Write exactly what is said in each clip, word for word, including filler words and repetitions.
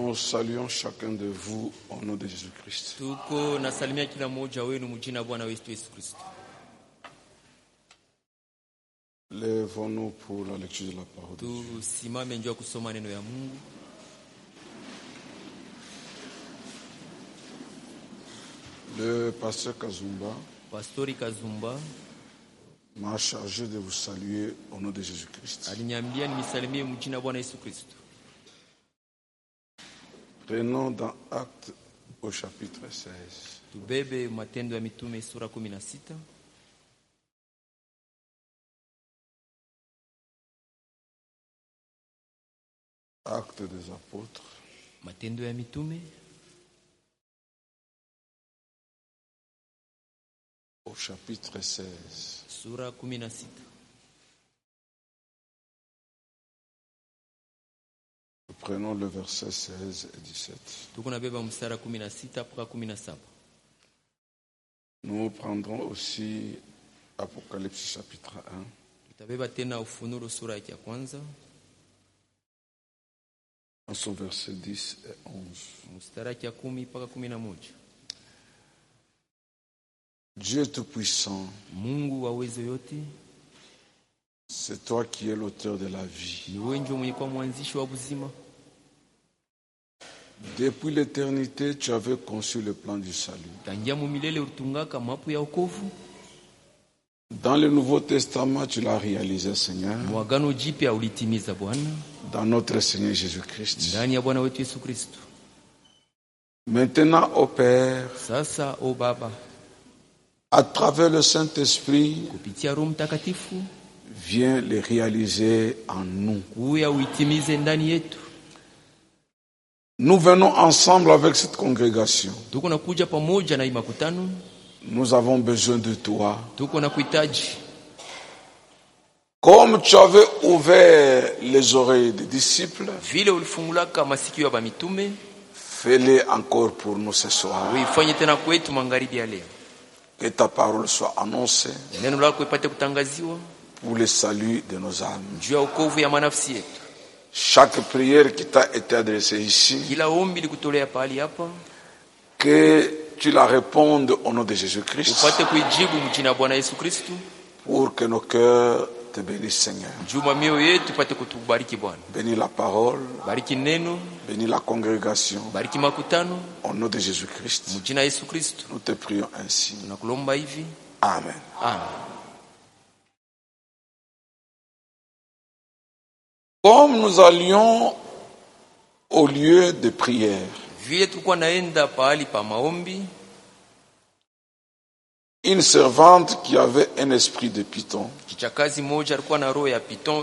Nous saluons chacun de vous au nom de Jésus-Christ. Tuko nasalimia kila mmoja wenu mjina Bwana wetu Yesu Kristo. Lèvons-nous pour la lecture de la parole de Dieu. Tusimame njoo kusoma neno ya Mungu. Le pasteur Kazumba Pastori Kazumba m'a chargé de vous saluer au nom de Jésus-Christ. aliniambia nimsalimie mjina Bwana Yesu Kristo. Prenons dans Actes au chapitre seize. Tubebe Matendo ya Mitume sura kumi na sita. Actes des apôtres. Matendo ya Mitume Au chapitre seize. sura kumi na sita. Prenons le verset seize et dix-sept. Tuko nabeba mstari kumi na sita mpaka kumi na saba. Nous prendrons aussi Apocalypse chapitre un. Tutabeba tena Ufunuo sura ya kwanza En son verset dix et onze. mstari ya kumi mpaka kumi na moja. Dieu Tout-Puissant, Mungu wa uwezo yote, c'est toi qui es l'auteur de la vie. ni wewe ndio mwenye kuwa mwanzishi wa uzima. Depuis l'éternité, tu avais conçu le plan du salut. Tangia mu milele utungaka mapu ya wokovu. Dans le Nouveau Testament, tu l'as réalisé, Seigneur. Mwagano jipya ulitimiza Bwana Dans notre Seigneur Jésus-Christ. ndani ya Bwana wetu Yesu Kristo. Maintenant, ô Père, Sasa o Baba, à travers le Saint-Esprit, kupitia Roho Mtakatifu viens les réaliser en nous. uya uitimize ndani yetu. Nous venons ensemble avec cette congrégation. Tuko nakuja pamoja na imakutano, Nous avons besoin de toi. tuko na kuhitaji. Comme tu avais ouvert les oreilles des disciples, Vile ulifungulaka masikio ya mitume, fais-le encore pour nous ce soir. uifanye tena kwetu magharibi ya leo. Que ta parole soit annoncée Neno lako ipate kutangaziwa pour le salut de nos âmes. juu ya wokovu ya manafsi yetu. Chaque prière qui t'a été adressée ici, Kila ombi likutolea pahali hapa, que tu la répondes au nom de Jésus-Christ, upate kuijibu mjina Bwana Yesu Kristo. pour que nos cœurs te bénissent, Seigneur. Juu mioyo yetu ipate kutubariki Bwana. Bénis la parole, Bariki neno, bénis la congrégation, bariki makutano, au nom de Jésus-Christ. mjina Yesu Kristo. Nous te prions ainsi. Tunakulomba hivi. Amen. Amen. Comme nous allions au lieu de prière, Vile tulikuwa naenda pahali pa maombi, une servante qui avait un esprit de python kichakazi moja alikuwa na roho ya piton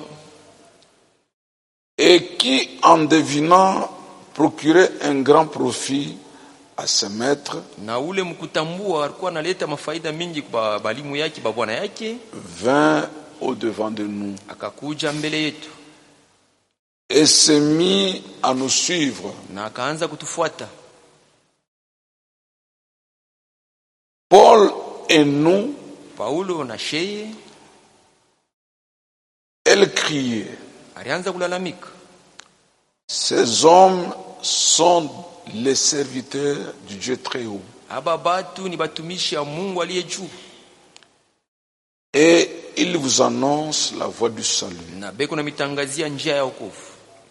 et qui, en devinant, procurait un grand profit à ses maîtres, na ule mkutambua alikuwa analeta mafaida mingi kwa balimu yake ba bwana yake, vint au devant de nous akakuja mbele yetu et s'est mis à nous suivre. na akaanza kutufuata. Paul et nous, Paulo na sheye elle criait. alianza kulalamika, Ces hommes sont les serviteurs du Dieu très haut. aba batu ni batumishi ya Mungu aliye juu, Et ils vous annoncent la voie du salut. na beko na mitangazia njia ya wokovu.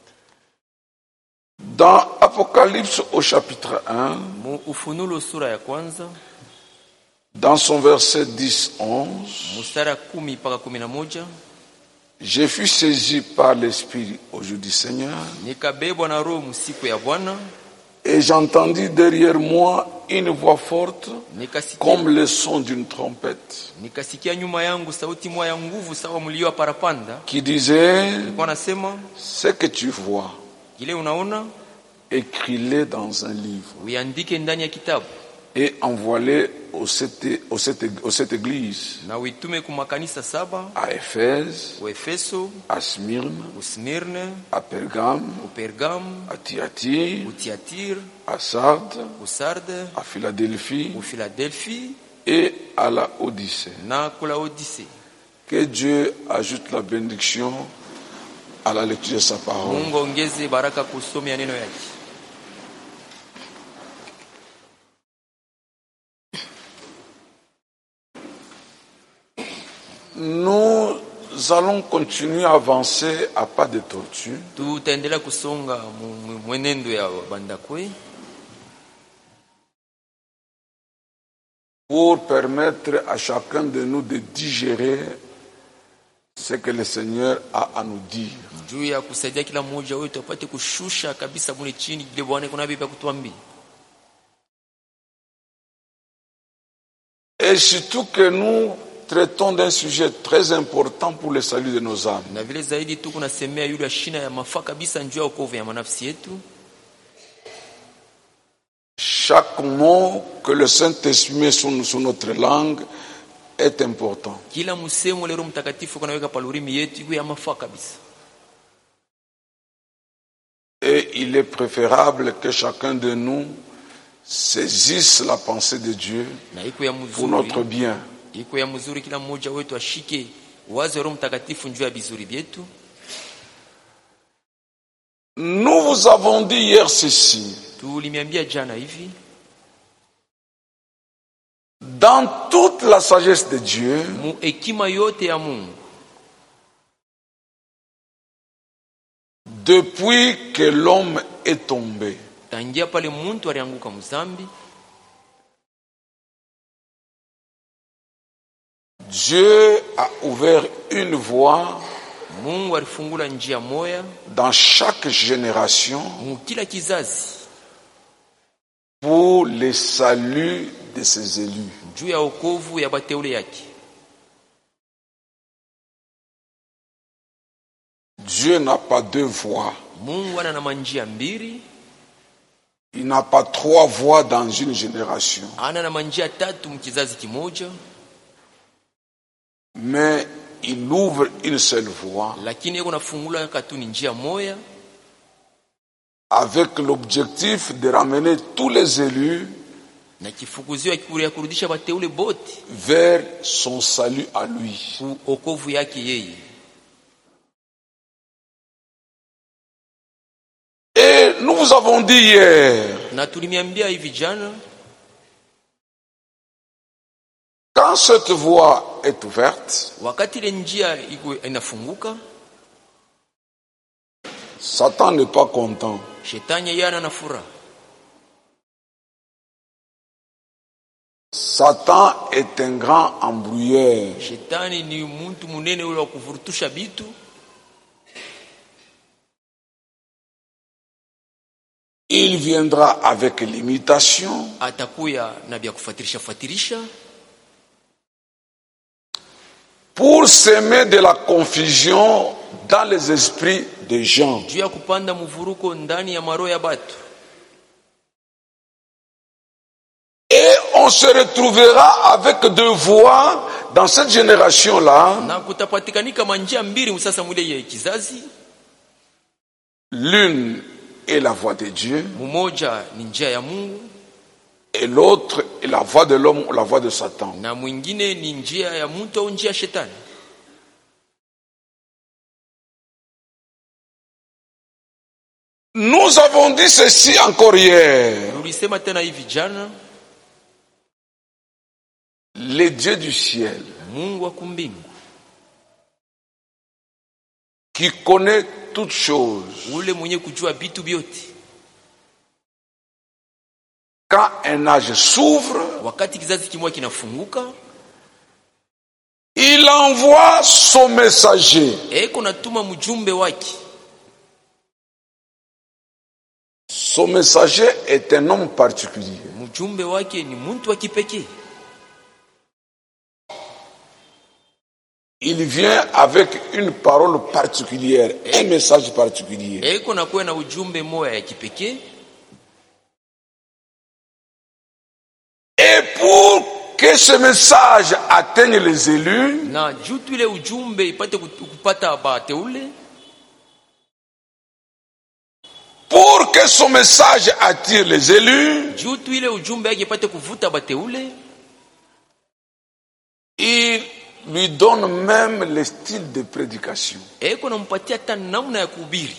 Dans Apocalypse au chapitre un, Mu Ufunuo sura ya kwanza dans son verset dix à onze, mstari ya kumi mpaka kumi na moja, je fus saisi par l'Esprit au jour du Seigneur, nikabebwa na roho msiku ya Bwana, et j'entendis derrière moi une voix forte nikasikia comme le son d'une trompette nikasikia nyuma yangu sauti moja ya nguvu sawa mlio wa parapanda, qui disait: ilikuwa nasema, ce que tu vois, kile unaona écris-le dans un livre uiandike ndani ya kitabu et envoie-le aux sept, aux sept, aux sept églises, na uitume ku makanisa saba: à Éphèse, ku Efeso, à Smyrne, ku Smirne, à Pergame, ku Pergam, à Thyatire, ku Tiatire, à Sardes, ku Sarde, à Philadelphie ku Philadelphie et à la Odyssée. na ku Laodicea. Que Dieu ajoute la bénédiction à la lecture de sa parole. Mungu ongeze baraka kusomea neno yake. Nous allons continuer à avancer à pas de tortue Tutaendelea kusonga mu- mu- mwenendo ya Bandakwe pour permettre à chacun de nous de digérer ce que le Seigneur a à nous dire. juu ya kusaidia kila mmoja wetu apate kushusha kabisa mule chini kile Bwana kuna bibi kutuambia. Et surtout que nous traitons d'un sujet très important pour le salut de nos âmes. Na vile zaidi tu kunasemea yule shina ya mafaa kabisa njoo ya wokovu ya manafsi yetu. Chaque mot que le Saint-Esprit met sur, sur notre langue est important. Kila msemo leo mtakatifu kunaweka palurimi yetu iwe ya mafaa kabisa. Et il est préférable que chacun de nous saisisse la pensée de Dieu Na iko ya pour notre mzuri, bien. iko ya mzuri kila mmoja wetu ashike wazo Roho Mtakatifu njoo ya bizuri vyetu. Nous vous avons dit hier ceci. Tulimiambia jana hivi, Dans toute la sagesse de Dieu, mu hekima yote ya Mungu, depuis que l'homme est tombé, tangia pale muntu alianguka mzambi, Dieu a ouvert une voie Mungu alifungula njia moya dans chaque génération mu kila kizazi pour le salut de ses élus. juu ya wokovu ya bateule yake. Dieu n'a pas deux voies. Mungu ana na manjia mbili, Il n'a pas trois voies dans une génération. ana na manjia tatu mkizazi kimoja, Mais il ouvre une seule voie lakini yeko nafungula katuni njia moya avec l'objectif de ramener tous les élus na kifukuzio ya kurudisha bateule bote vers son salut à lui. ku wokovu yake yeye. Et nous vous avons dit hier, Na tulimiambia hivi jana, quand cette voie est ouverte, wakati ile njia iko inafunguka, Satan n'est pas content. shetani yeye ana na furaha. Satan est un grand embrouilleur. Shetani ni muntu munene ule wa kuvurutusha bitu. Il viendra avec l'imitation, Atakuya na bya kufatirisha fatirisha pour semer de la confusion dans les esprits des gens. juu ya kupanda mvuruko ndani ya maroho ya batu, Et on se retrouvera avec deux voies dans cette génération-là. na kutapatikanika manjia mbili sasa mwile ya kizazi. L'une est la voie de Dieu Mmoja ni njia ya Mungu et l'autre est la voie de l'homme ou la voie de Satan. na mwingine ni njia ya mtu au njia ya shetani. Nous avons dit ceci encore hier. Tulisema tena hivi jana, Le Dieu du ciel, Mungu wa kumbingu qui connaît toutes choses, ule mwenye kujua vitu vyote, quand un âge s'ouvre, wakati kizazi kimoja kinafunguka, il envoie son messager. eko natuma mjumbe wake. Son messager est un homme particulier. Mjumbe wake ni mtu wa kipekee. Il vient avec une parole particulière, un message particulier. Eko na kuwa na ujumbe moya ya kipekee, Et pour que ce message atteigne les élus, na juu tu ile ujumbe ipate kut- kupata bateule, pour que son message attire les élus, juu tu ile ujumbe yake ipate kuvuta bateule, il lui donne même le style de prédication. eko nampatia hata namna ya kuhubiri.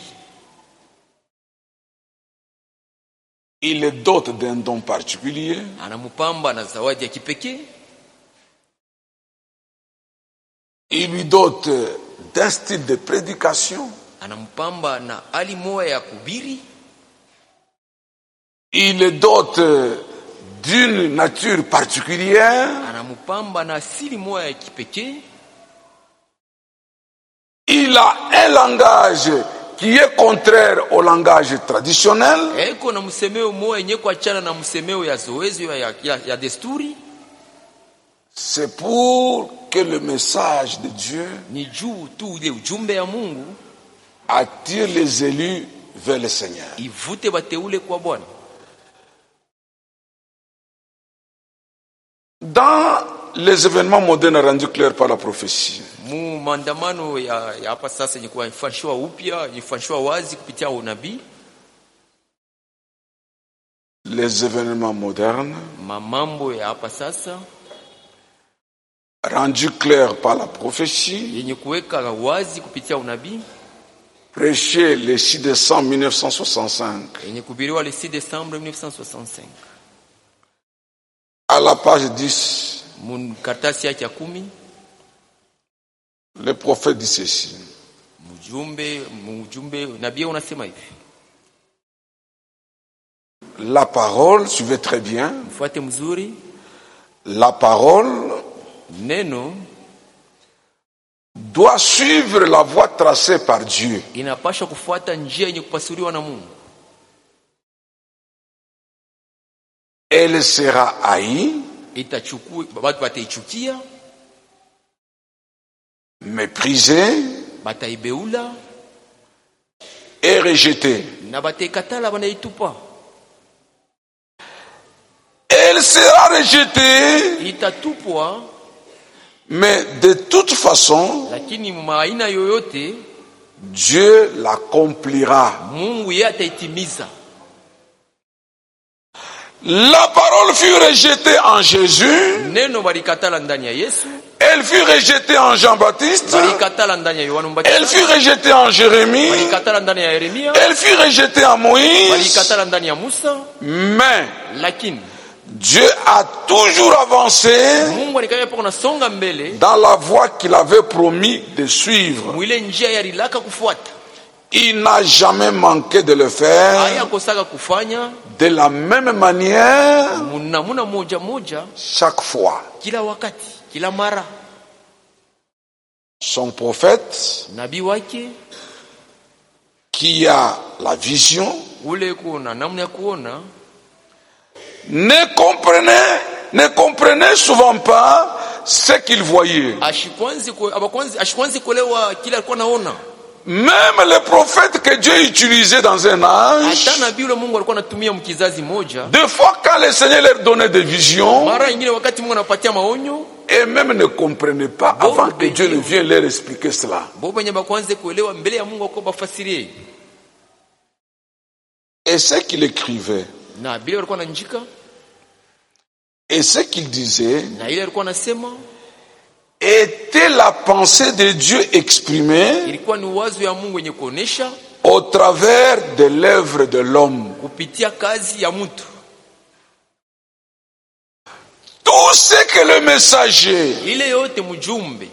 Il le dote d'un don particulier. Anamupamba na zawadi ya kipekee, Il lui dote d'un style de prédication. anampamba na hali moya ya kubiri, Il le dote d'une nature particulière. anampamba na asili moya ya kipekee. Il a un langage qui est contraire au langage traditionnel. Eko na msemeo moya yenye kuachana na msemeo ya zoezi ya, ya, ya desturi. C'est pour que le message de Dieu Ni juu tu ile ujumbe ya Mungu attire les élus vers le Seigneur. ivute bateule kwa Bwana. Dans les événements modernes rendus clairs par la prophétie, Mu maandamano ya, ya hapa sasa yenye kufanyiwa upya, yenye wazi kupitia unabii. les événements modernes Mamambo ya hapa sasa rendus clairs par la prophétie, yenye kuweka wazi kupitia unabii, prêché le six décembre mille neuf cent soixante-cinq, yenye kubiriwa le six décembre mille neuf cent soixante-cinq. à la page dix, Mun kartasi yake ya kumi, le prophète dit ceci: mjumbe mjumbe nabii unasema hivi. la parole, suivez très bien, Mfuate mzuri, la parole neno doit suivre la voie tracée par Dieu. inapaswa kufuata njia yenye kupasuriwa na Mungu. Elle sera haïe, Itachukua watu wataichukia, méprisée bataibeula et rejetée. na bataikatala, banaitupa. Elle sera rejetée, Itatupwa, mais de toute façon, lakini maaina yoyote Dieu l'accomplira. Mungu yeye ataitimiza. La parole fut rejetée en Jésus, Neno balikatala ndani ya Yesu, elle fut rejetée en Jean-Baptiste, balikatala ndani ya Yohana elle Mbatizaji, fut rejetée en Jérémie, balikatala ndani ya Yeremia, elle fut rejetée en Moïse, balikatala ndani ya Musa, mais lakini Dieu a toujours avancé Mungu alikaya poko na songa mbele dans la voie qu'il avait promis de suivre. mwile njia ya rilaka kufuata. Il n'a jamais manqué de le faire Haya kosaka kufanya de la même manière munamuna moja moja chaque fois. kila wakati, kila mara. Son prophète Nabii wake qui a la vision ule kuona namna ya kuona ne comprenait, ne comprenait souvent pas ce qu'il voyait. ashikwanzi ku- abakwanzi ashikwanzi kuelewa kila alikuwa naona. Même les prophètes que Dieu utilisait dans un âge, Hata nabii ule Mungu alikuwa anatumia mkizazi moja, des fois quand le Seigneur leur donnait des visions, mara nyingine wakati Mungu anapatia maonyo, et même ne comprenaient pas avant que Dieu ne vienne leur expliquer cela. bo benye bakwanze kuelewa mbele ya Mungu ako bafasirie. Et ce qu'il écrivait, Na bila alikuwa ananjika, et ce qu'il disait, na ile alikuwa anasema était la pensée de Dieu exprimée ilikuwa ni wazo ya Mungu yenye kuonesha au travers de l'œuvre de l'homme. kupitia kazi ya mtu. Tout ce que le messager Ile yote mjumbe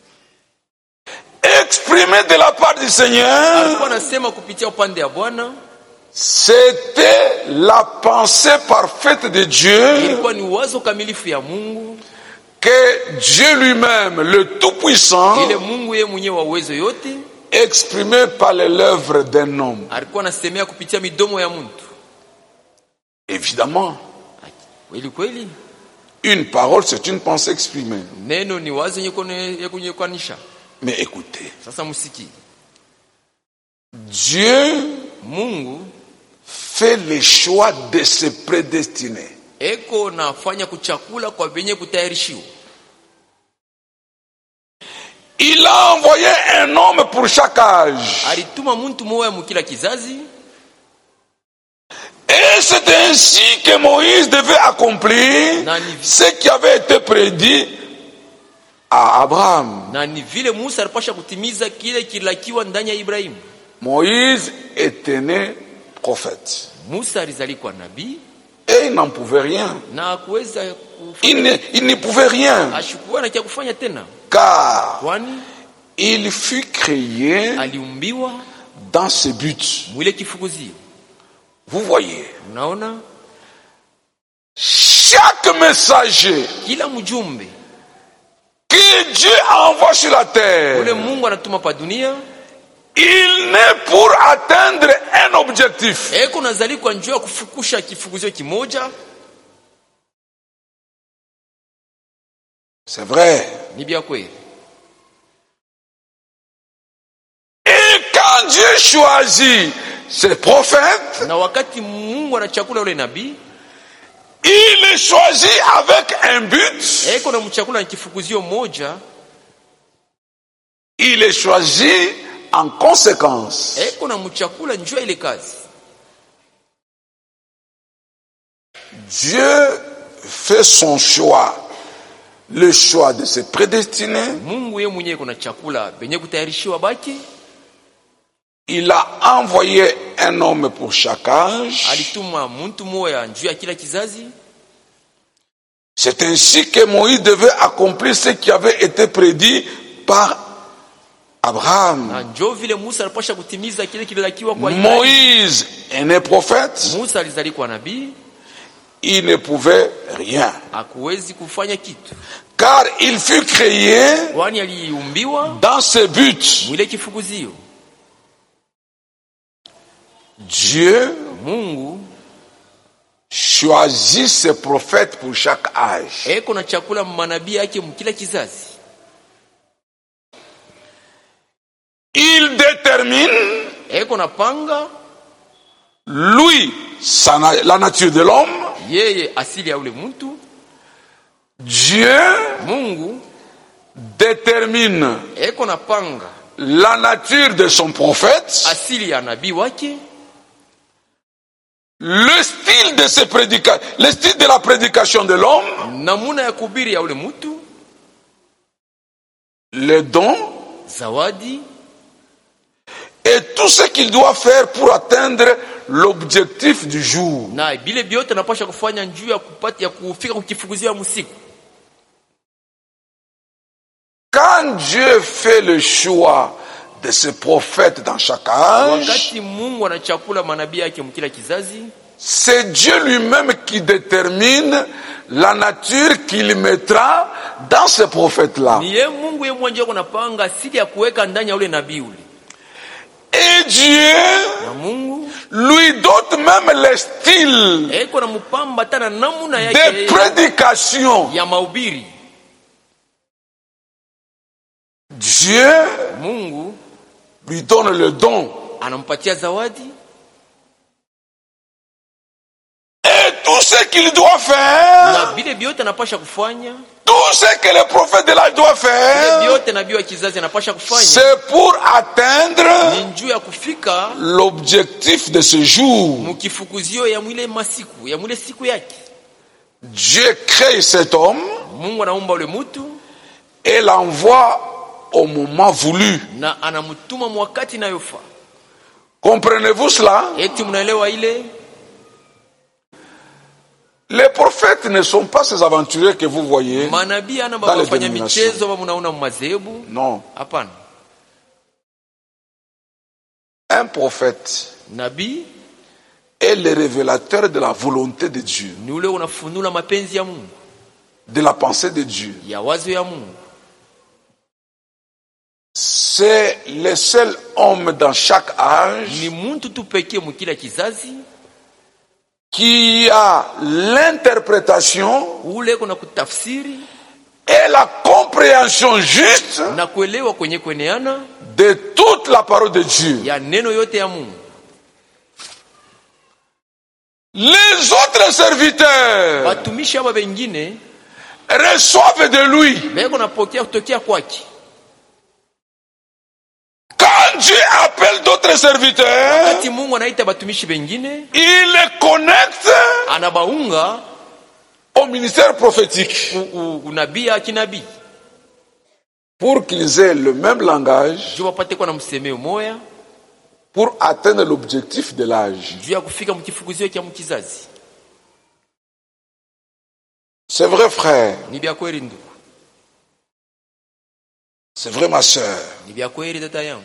exprimé de la part du Seigneur, alikuwa anasema kupitia upande ya Bwana, c'était la pensée parfaite de Dieu ilikuwa ni wazo kamilifu ya Mungu, que Dieu lui-même, le Tout-Puissant, ile Mungu yeye mwenyewe wa uwezo yote exprimé par l'œuvre d'un homme. alikuwa anasemea kupitia midomo ya mtu. Évidemment, Kweli kweli, une parole, c'est une pensée exprimée. neno ni wazo yenye kone- ya kunyekwanisha. Mais écoutez, Sasa msiki, Dieu Mungu fait le choix de se prédestiner. eko nafanya kuchakula kwa venye kutayarishiwa. Il a envoyé un homme pour chaque âge. Alituma mtu moya mukila kizazi, Et c'est ainsi que Moïse devait accomplir ce qui avait été prédit à Abraham. na ni vile Musa alipasha kutimiza kile kilakiwa ndani ya Ibrahimu. Moïse était né prophète. Musa alizalikuwa nabii Et il il n'en pouvait rien. na kuweza Il ne, il ne pouvait rien. ashikuwa na kia kufanya tena, Car kwani il fut créé aliumbiwa dans ce but. mwile kifukuzio. Vous voyez, Unaona, chaque messager kila mjumbe que Dieu envoie sur la ule terre, Mungu anatuma pa dunia, il n'est pour atteindre un objectif. eko nazali kwa njia ya kufukusha kifukuzio kimoja. C'est vrai. Ni bia kweli. Et quand Dieu choisit ses prophètes, Na wakati Mungu anachakula ule nabii, il les choisit avec un but. eko na mchakula na kifukuzio moja, Il les choisit en conséquence. eko na mchakula njua ile kazi. Dieu fait son choix, le choix de se prédestiner. Mungu yeye mwenyewe kuna chakula benye kutayarishiwa baki. Il a envoyé un homme pour chaque âge. Alituma mtu moya njuu ya kila kizazi. C'est ainsi que Moïse devait accomplir ce qui avait été prédit par Abraham. Na njoo vile Musa alipasha kutimiza kile kililakiwa kwa Ibrahim. Moïse est né prophète. Musa alizali kwa nabii, Il ne pouvait rien. hakuwezi kufanya kitu. Car il fut créé Kwani aliumbiwa dans ce but. mwile kifukuzio. Dieu Mungu choisit ses prophètes pour chaque âge. eko na chakula manabii yake mkila kizazi. Il détermine, Eko na panga lui, sa na- la nature de l'homme. yeye asili ya ule mtu. Dieu Mungu détermine eko na panga la nature de son prophète, asili ya nabii wake, le style de ses prédications, le style de la prédication de l'homme, namuna ya kubiri ya ule mtu, les dons zawadi et tout ce qu'il doit faire pour atteindre l'objectif du jour. na bile biote napasha kufanya njuu ya kupata ya kufika kukifukuzia ya musiku. Quand Dieu fait le choix de ses prophètes dans chaque âge, Wakati Mungu anachakula manabii yake mkila kizazi, c'est Dieu lui-même qui détermine la nature qu'il mettra dans ces prophètes-là. ni ye Mungu ye mwenyewe kuna panga asili ya kuweka ndani ya ule nabii ule. Et Dieu Na Mungu lui dote même le style eko na mpamba tana namuna de yake prédication. ya mahubiri. Dieu Mungu lui donne le don. anampatia zawadi Et tout ce qu'il doit faire, na vile biote anapasha kufanya, tout ce que le prophète de l'âge doit vile faire, biote nabii wa kizazi anapasha kufanya c'est pour atteindre ni njuu ya kufika l'objectif de ce jour. mukifukuzio ya mwile masiku ya mwile siku yake. Dieu crée cet homme Mungu anaumba ule mutu et l'envoie au moment voulu. na anamtuma mwakati inayofa. Comprenez-vous cela? Eti mnaelewa ile? Les prophètes ne sont pas ces aventuriers que vous voyez. Manabii ana Dans les bafanya dénominations. michezo ba mnaona mmazehebu. Non. Hapana. Un prophète Nabii est le révélateur de la volonté de Dieu, ni ule unafunula mapenzi ya Mungu, de la pensée de Dieu. ya wazo ya Mungu. C'est le seul homme dans chaque âge Ni muntu tu pekee mkila kizazi qui a l'interprétation ule kuna kutafsiri et la compréhension juste na kuelewa kwenye kweneana de toute la parole de Dieu. ya neno yote ya Mungu. Les autres serviteurs Watumishi aba wengine reçoivent de lui. beko napokea kutokea kwake. Quand Dieu appelle d'autres serviteurs, Wakati Mungu anaita batumishi wengine, il les connecte anabaunga au ministère prophétique u- u- unabii ya kinabii pour qu'ils aient le même langage juu wapate kuwa na msemeo moya pour atteindre l'objectif de l'âge. juu ya kufika mkifukuzio cha mkizazi. C'est vrai, frère. Ni vya kweli ndugu. C'est vrai, ma sœur. Ni vya kweli dada yangu.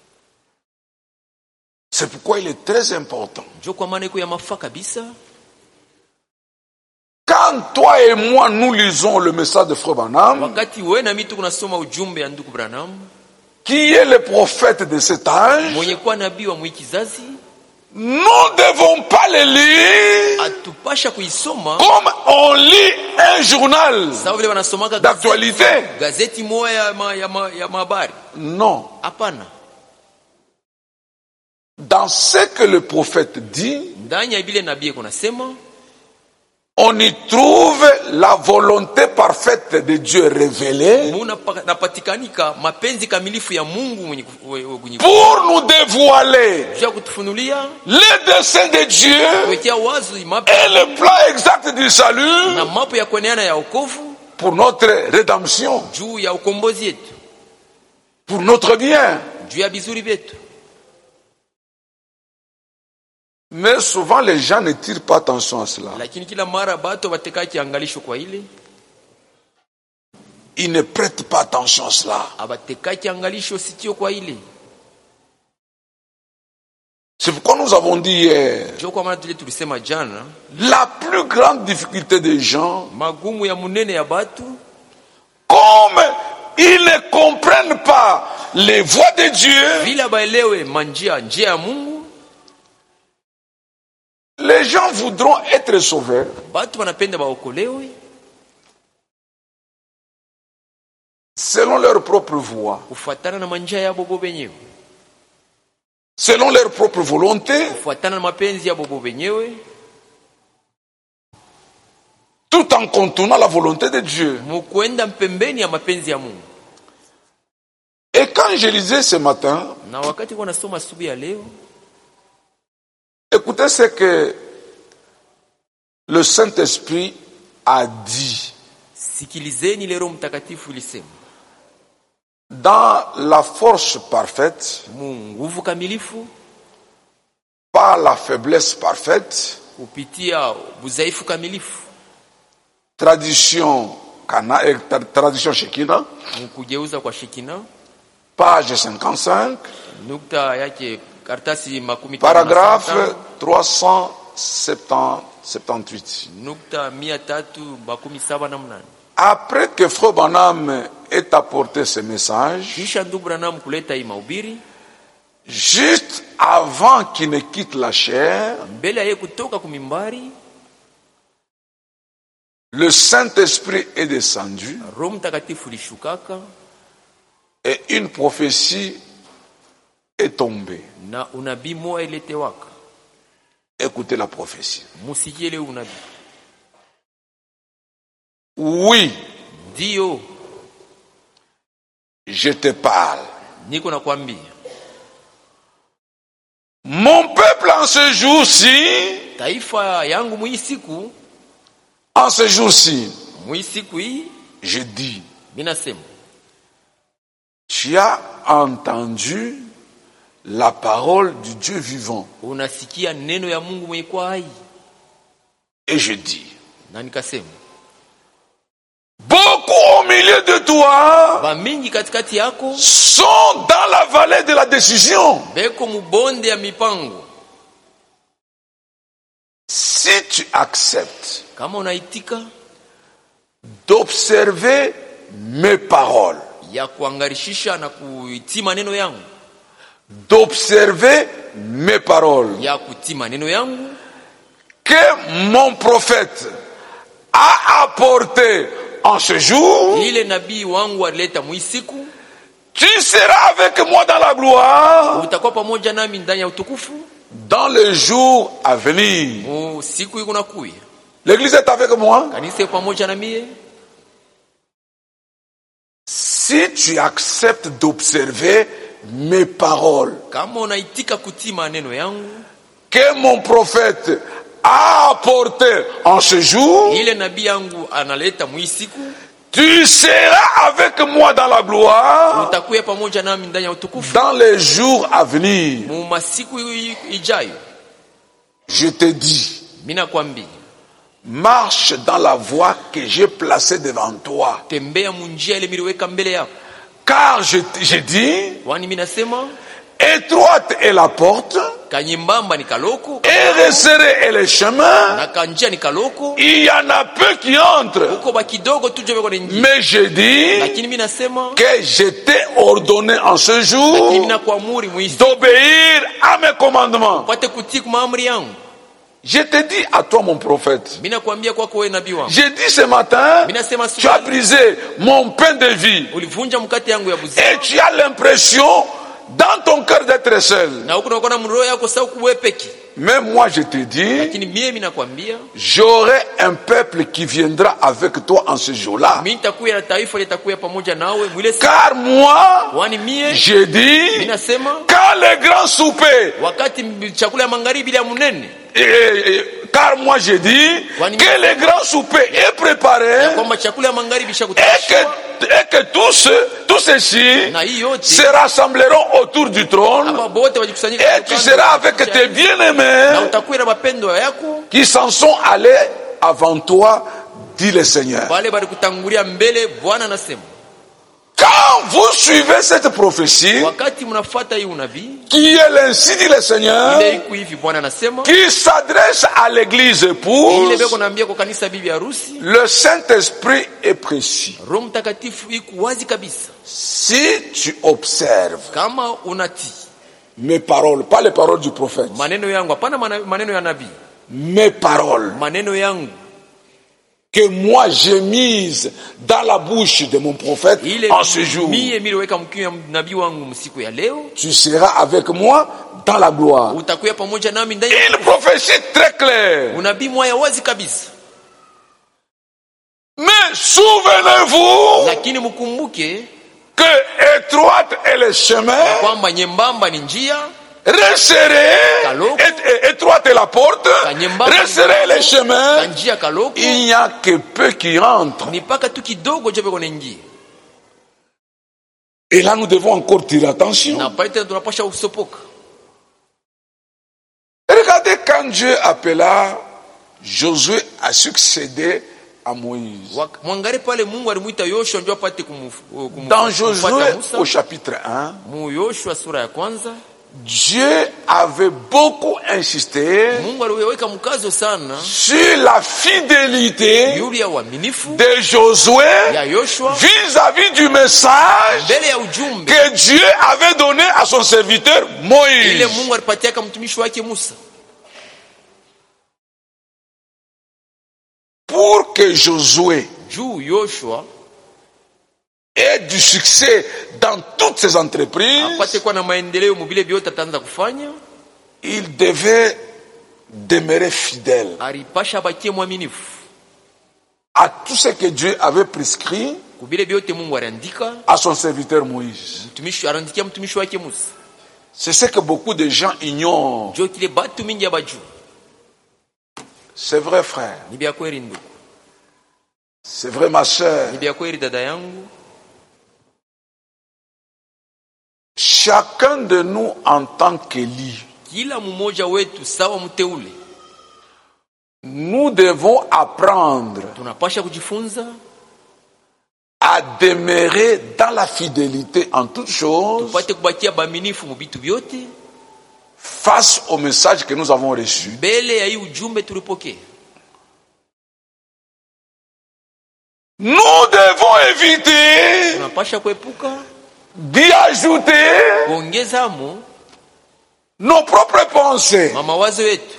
C'est pourquoi il est très important. Ndio kwa maana iko ya mafaa kabisa. Quand toi et moi nous lisons le message de Frère Branham, wakati wewe na mimi tunasoma ujumbe ya ndugu Branham, qui est le prophète de cet âge, mwenye kuwa nabii wa mwikizazi, nous ne devons pas le lire atupasha kuisoma comme on lit un journal d'actualité. Gazeti moja ya ma, ya ma, ya habari. Non. Hapana. Dans ce que le prophète dit, ndani ya Biblia nabii kunasema, on y trouve la volonté parfaite de Dieu révélée napatikanika mapenzi kamilifu ya Mungu mwenye pour nous dévoiler le dessein de Dieu et le plan exact du salut na mapo ya kueneana ya wokovu pour notre rédemption, juu ya ukombozi yetu, pour notre bien. juu ya bizuri vyetu. Mais souvent les gens ne tirent pas attention à cela. Lakini kila mara bato bateka kiangalisho kwa ile, ils ne prêtent pas attention à cela. Abateka kiangalisho sitio kwa ile. C'est pourquoi nous avons dit hier, ndio kwa maana tulisema jana, la plus grande difficulté des gens, magumu ya munene ya batu, comme ils ne comprennent pas les voies de Dieu, vile baelewe manjia njia ya Mungu, les gens voudront être sauvés. Selon leur propre voie. Selon leur propre volonté. Tout en contournant la volonté de Dieu. Et quand je lisais ce matin, écoutez ce que le Saint-Esprit a dit. Dans la force parfaite, par la faiblesse parfaite, tradition, tradition Shekina, page cinquante-cinq, paragraphe trois cent soixante-dix-huit. Après que Frère Branham ait apporté ce message, juste avant qu'il ne quitte la chair, le Saint-Esprit est descendu et une prophétie est tombée. Écoutez la prophétie. Oui, Dio, je te parle. Mon peuple en ce jour-ci, en ce jour-ci, je dis, tu as entendu la parole du Dieu vivant. Et je dis, beaucoup au milieu de toi sont dans la vallée de la décision. Si tu acceptes d'observer mes paroles, d'observer mes paroles que mon prophète a apporté en ce jour, tu seras avec moi dans la gloire dans les jours à venir. L'église est avec moi. Si tu acceptes d'observer mes paroles que mon prophète a apporté en ce jour, tu seras avec moi dans la gloire dans les jours à venir. Je te dis, marche dans la voie que j'ai placée devant toi. Tembea munjia ile miliweka mbele yako. Car je, je dis, Wani minasema, étroite est la porte, kanyembamba ni kaloko, et resserré est le chemin, na kanjia ni kaloko, il y en a peu qui entrent. uko bakidogo tu jebe kwenye njia. Mais je dis Lakini minasema, que je t'ai ordonné en ce lakini jour minakuamuri muisi d'obéir à mes commandements. upate kutii kwa maamri yangu. Je te dis à toi, mon prophète. Minakuambia kwako wewe nabii wangu. J'ai dit ce matin, Minasema tu as brisé mon pain de vie. ulivunja mkate yangu ya buzima. Et tu as l'impression dans ton cœur d'être seul. Na uko unaona mroho yako sasa kuwe peke. Mais moi je te dis, Lakini mimi minakwambia, j'aurai un peuple qui viendra avec toi en ce jour-là. mimi nitakuwa na taifa litakuwa pamoja nawe mwile. Car moi, Wani mie je dis, minasema quand le grand souper, wakati chakula ya magharibi ile ya munene, et, et, car moi je dis que le grand souper est préparé kwamba chakula ya magharibi et shakutayarishwa que, et que tous, tous ceux-ci na hii yote se rassembleront autour du trône hapa bote wajikusanyika et tu seras avec tes na bien-aimés utakuwa na mapendo yako qui s'en sont allés avant toi, dit le Seigneur. wale bali kutangulia mbele. Bwana anasema Quand vous suivez cette prophétie, wakati mnafuata hii unabii qui est l'ainsi dit le Seigneur, ile iko hivi, Bwana anasema qui s'adresse à l'église ile épouse, beko naambia kwa kanisa bibi harusi, le Saint-Esprit est précis. Roho Mtakatifu iko wazi kabisa. Si tu observes Kama unatii mes paroles, pas les paroles du prophète, maneno yangu, hapana mana- maneno ya nabii, mes paroles maneno yangu que moi j'ai mises dans la bouche de mon prophète ile en ce jour, mie miliweka mkiu ya nabii wangu msiku ya leo, tu seras avec moi dans la gloire. utakuwa pamoja nami ndani. Une prophétie très claire. Unabii moya wazi kabisa. Mais souvenez-vous Lakini mkumbuke que étroite est le chemin, kwamba nyembamba ni njia, resserré, Kaloko. et- et- étroite est la porte, Kanyembamba ni resserré le na chemin, njia kaloko, il n'y a que peu qui entrent. ni paka tu kidogo jobe kwenye njia. Et là, nous devons encore tirer attention. Na pale tena tunapasha usopoka. Regardez quand Dieu appela Josué à succéder à Moïse. Wak- Mwangalie pale Mungu alimuita Yoshua ndio apate kumfu- kum- Dans kumfuata Josué Musa. au chapitre un, Mu Yoshua sura ya kwanza, Dieu avait beaucoup insisté Mungu aliweka mkazo sana sur la fidélité yule ya uaminifu de Josué ya Yoshua vis-à-vis du message mbele ya ujumbe que Dieu avait donné à son serviteur ile Moïse. Mungu alipatia kama mtumishi wake Musa, Pour que Josué juu Yoshua ait du succès dans toutes ses entreprises, apate kuwa na maendeleo mubile vyote ataanza kufanya, il devait demeurer fidèle alipasha abakie mwaminifu à tout ce que Dieu avait prescrit kubile vyote Mungu aliandika, à son serviteur Moïse. mtumishi arandikia mtumishi wake Musa. C'est ce que beaucoup de gens ignorent. Jo kile batu mingi abajuu, C'est vrai, frère. ni bya kweli ndugu, C'est vrai, ma sœur. ni bya kweli dada yangu. Chacun de nous en tant qu'Élie, Kila mmoja wetu sawa mteule, nous devons apprendre tunapasha kujifunza à demeurer dans la fidélité en toutes choses tupate kubakia baminifu mu bitu vyote face au message que nous avons reçu. mbele ya hii ujumbe tulipokea. Nous devons éviter Tunapasha kuepuka d'y ajouter kuongezamo nos propres pensées mamawazo yetu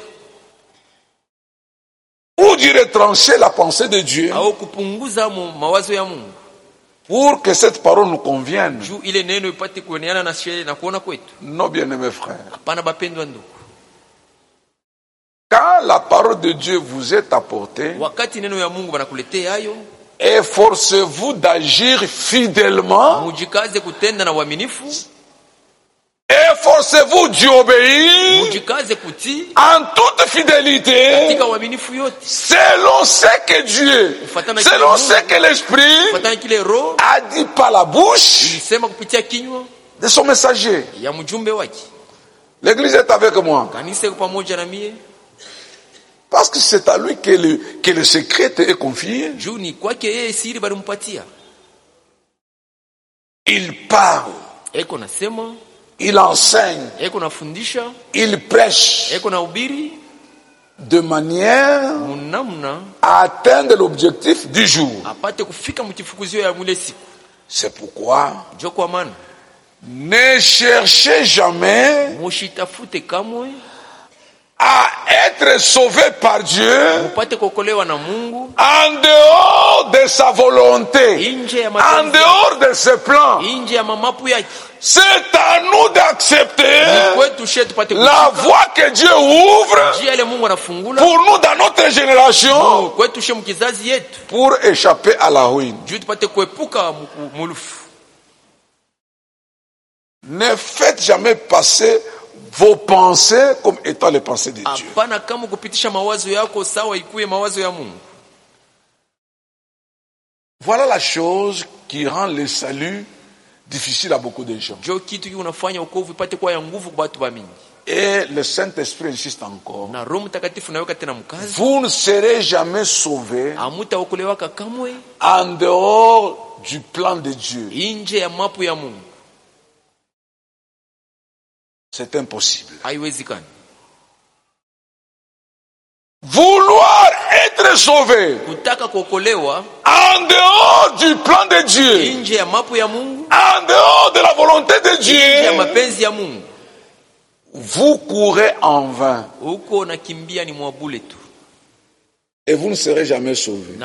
ou d'y retrancher la pensée de Dieu au kupunguzamo mawazo ya Mungu, pour que cette parole nous convienne. juu ile neno ipate kueneana na sheria na kuona kwetu. Nos bien-aimés frères, Hapana bapendwa ndugu, quand la parole de Dieu vous est apportée, wakati neno ya Mungu banakuletea hayo, efforcez-vous d'agir fidèlement, mujikaze kutenda na uaminifu, efforcez-vous d'y obéir mujikaze kutii en toute fidélité, katika uaminifu yote, selon ce que Dieu, selon ce que l'Esprit kufuatana kile Roho a dit par la bouche ilisema kupitia kinywa de son messager. ya mjumbe wake. L'église est avec moi. Kanisa iko pamoja na mie. Parce que c'est à lui que le, que le secret est confié. Juu ni kwake yeye siri balimpatia. Il parle. Eko nasema. Il enseigne. Eko nafundisha. Il prêche. Eko nahubiri. De manière munamna à atteindre l'objectif du jour. Apate kufika mkifukuzio ya mwile siku. C'est pourquoi jo kwa maana ne cherchez jamais mushitafute kamwe à être sauvé par Dieu mupate kokolewa na Mungu en dehors de sa volonté, inje ya en dehors de ses plans. Inje ya mamapu yake. C'est à nous d'accepter la voie que Dieu ouvre pour nous dans notre génération pour échapper à la ruine. Ne faites jamais passer vos pensées comme étant les pensées de Dieu. Voilà la chose qui rend le salut difficile à beaucoup de gens. Et le Saint-Esprit insiste encore. Vous ne serez jamais sauvés en dehors du plan de Dieu. C'est impossible. Vouloir être sauvé en dehors du plan de Dieu, en dehors de la volonté de Dieu, vous courez en vain et vous ne serez jamais sauvés.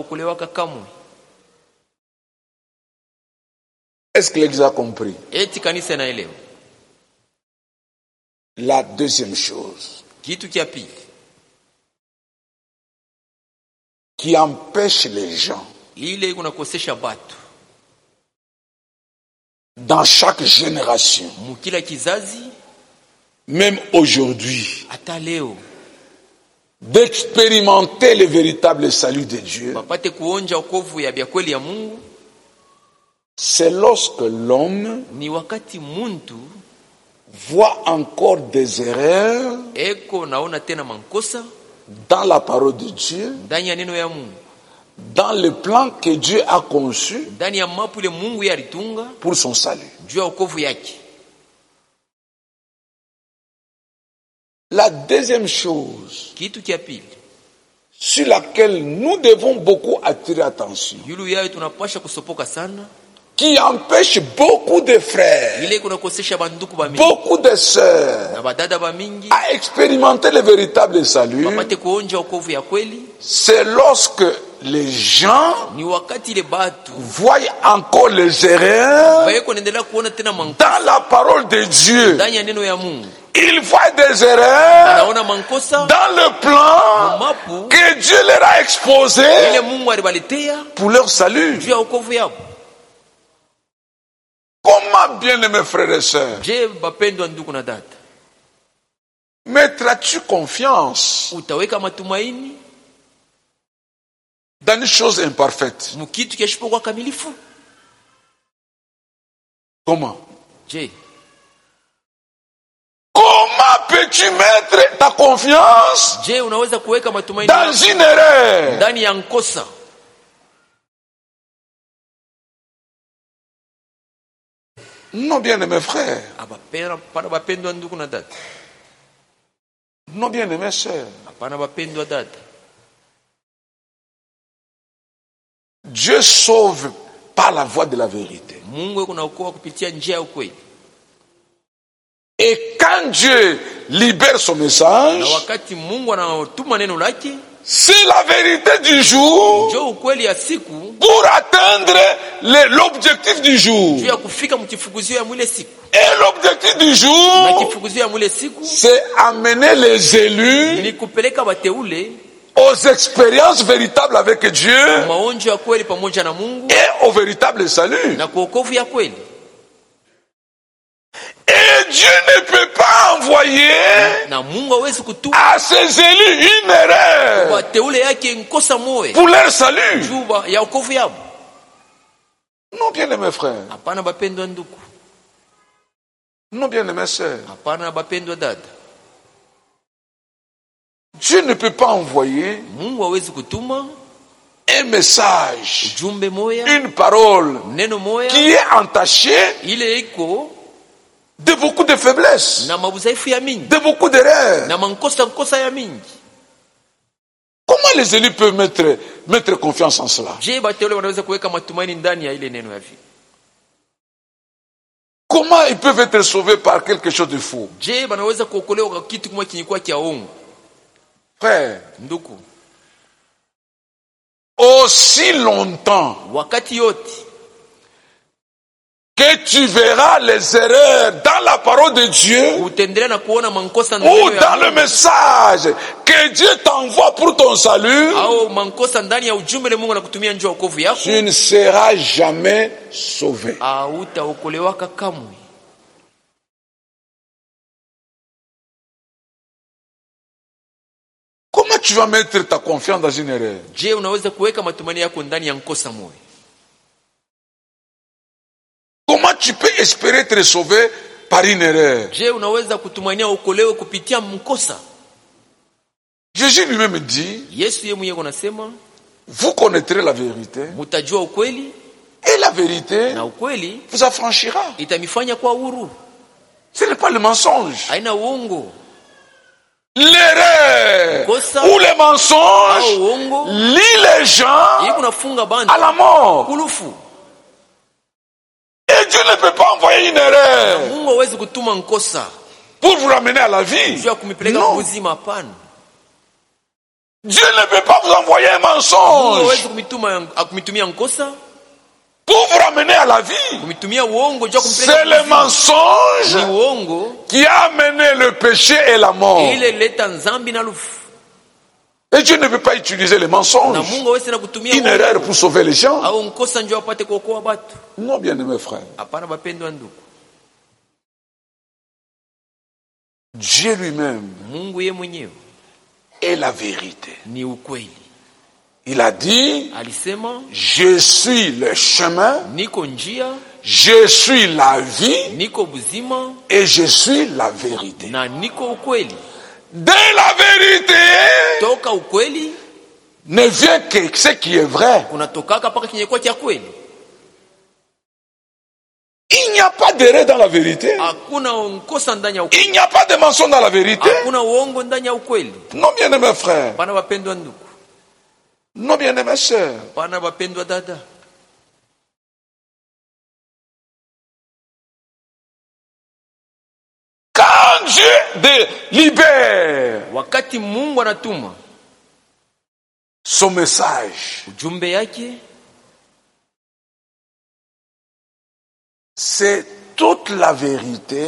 Est-ce que l'Église a compris? La deuxième chose qui empêche les gens dans chaque génération, même aujourd'hui, d'expérimenter le véritable salut de Dieu, c'est lorsque l'homme voit encore des erreurs dans la parole de Dieu, dans le plan que Dieu a conçu pour son salut. La deuxième chose sur laquelle nous devons beaucoup attirer attention, qui empêche beaucoup de frères, beaucoup de sœurs à expérimenter le véritable salut, c'est lorsque les gens voient encore les erreurs dans la parole de Dieu. Ils voient des erreurs dans le plan que Dieu leur a exposé pour leur salut. Comment, bien-aimés frères et sœurs, mettras-tu confiance dans une chose imparfaite? Comment? Comment peux-tu mettre ta confiance dans une erreur? Non, bien aimés frères. Non, bien aimés sœurs. Dieu sauve par la voie de la vérité. Et quand Dieu libère son message, c'est la vérité du jour pour atteindre le, l'objectif du jour. Et l'objectif du jour, c'est amener les élus aux expériences véritables avec Dieu et au véritable salut. Et Dieu ne peut pas envoyer à ses élus une erreur pour leur salut. Non, bien aimés frères. Non, bien aimés sœurs. Dieu ne peut pas envoyer Mungu hawezi kutuma un message, ujumbe moya, une parole neno moya, qui est entachée ile iko de beaucoup de faiblesses, na mabuzaifu ya mingi, de beaucoup d'erreurs. na mankosa nkosa ya mingi. Comment les élus peuvent mettre, mettre confiance en cela? Je, bateule wanaweza kuweka matumaini ndani ya ile neno ya vie? Comment ils peuvent être sauvés par quelque chose de faux? Je, banaweza kuokolewa kwa kitu kama kinyikuwa kia uongo? Frère, nduku, aussi longtemps wakati yote que tu verras les erreurs dans la parole de Dieu ou dans le message que Dieu t'envoie pour ton salut, tu ne seras jamais sauvé. Comment tu vas mettre ta confiance dans une erreur? Comment tu peux espérer être sauvé par une erreur? Jésus lui-même dit, vous connaîtrez la vérité et la vérité vous affranchira. Ce n'est pas le mensonge. L'erreur ou les mensonges lient les gens à la mort. Et Dieu ne peut pas envoyer une erreur pour vous ramener à la vie. Non. Dieu ne peut pas vous envoyer un mensonge pour vous ramener à la vie. C'est le mensonge qui a amené le péché et la mort. Et Dieu ne veut pas utiliser les mensonges, une erreur pour sauver les gens. Non, bien-aimés frères. Dieu lui-même est la vérité. Il a dit, je suis le chemin, je suis la vie et je suis la vérité. De la vérité ne vient que ce qui est vrai. Il n'y a pas d'erreur dans la vérité. Il n'y a pas de mensonge dans la vérité. Non, bien-aimés frères. Non, bien-aimés sœurs. Quand Dieu délibère son message, c'est toute la vérité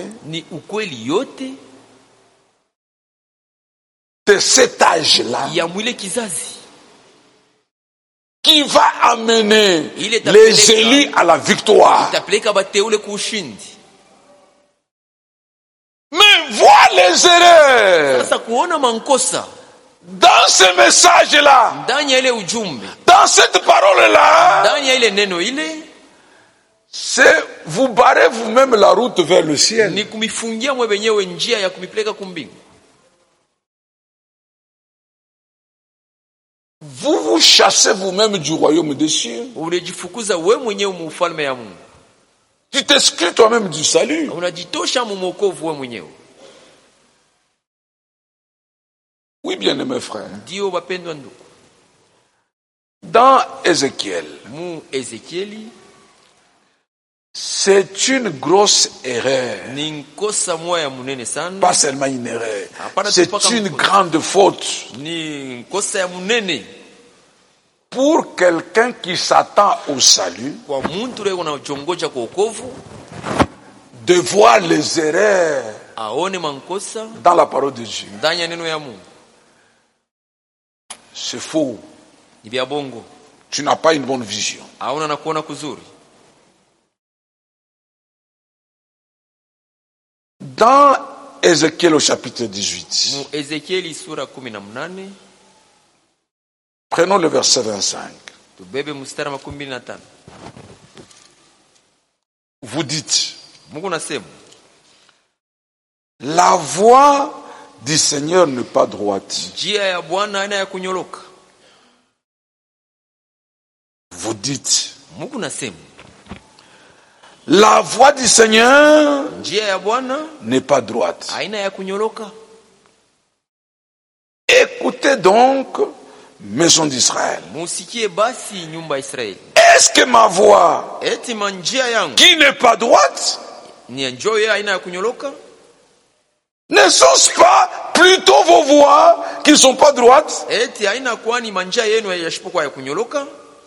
de cet âge-là qui va amener les élus à la victoire. Mais vois les erreurs dans ce message-là, dans cette parole-là. C'est vous barrez vous-même la route vers le ciel. Vous vous chassez vous-même du royaume des cieux. Tu t'exclus toi-même du salut. Oui, bien-aimés frères. Dans Ézéchiel, c'est une grosse erreur. Pas seulement une erreur. C'est une grande faute. Pour quelqu'un qui s'attend au salut, de voir les erreurs dans la parole de Dieu, c'est faux. Tu n'as pas une bonne vision. Dans Ézéchiel au chapitre dix-huit, prenons le verset vingt-cinq. Vous dites, la voix du Seigneur n'est pas droite. Njia ya Bwana haina ya kunyoloka. Vous dites, Mungu nasema, la voie du Seigneur njia ya Bwana n'est pas droite. haina ya kunyoloka. Écoutez donc, maison d'Israël. Musikie basi nyumba Israeli. Est-ce que ma voie, Eti manjia yangu qui n'est pas droite, ni njia ya haina ya kunyoloka? ne sont-ce pas plutôt vos voies qui ne sont pas droites? Eti haina kwani manjia yenu yashipokuwa ya kunyoloka?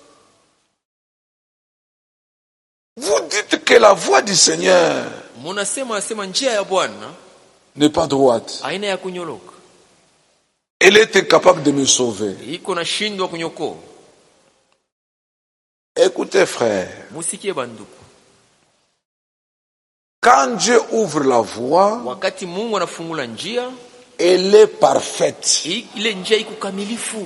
Vous dites que la voie du Seigneur Munasema asema njia ya Bwana n'est pas droite. haina ya kunyoloka. Elle était capable de me sauver. Iko na shindwa kunyokoa. Écoutez, frère. Musikie banduku. Quand Dieu ouvre la voie, Wakati Mungu anafungula njia, elle est parfaite. ile njia iko kamilifu.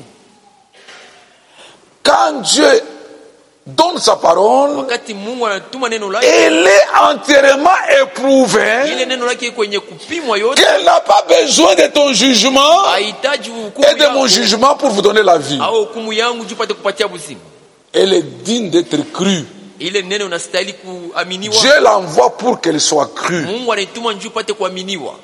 Quand Dieu donne sa parole, Wakati Mungu anatuma neno lake, elle est entièrement éprouvée. ile neno lake kwenye kupimwa yote, Qu'elle n'a pas besoin de ton jugement haitaji hukumu et de mon jugement pour vous donner la vie. au hukumu yangu jupate kupatia uzima. Elle est digne d'être crue. Ile neno unastahili kuaminiwa. Dieu l'envoie pour qu'elle soit crue. Mungu anaituma njoo upate kuaminiwa.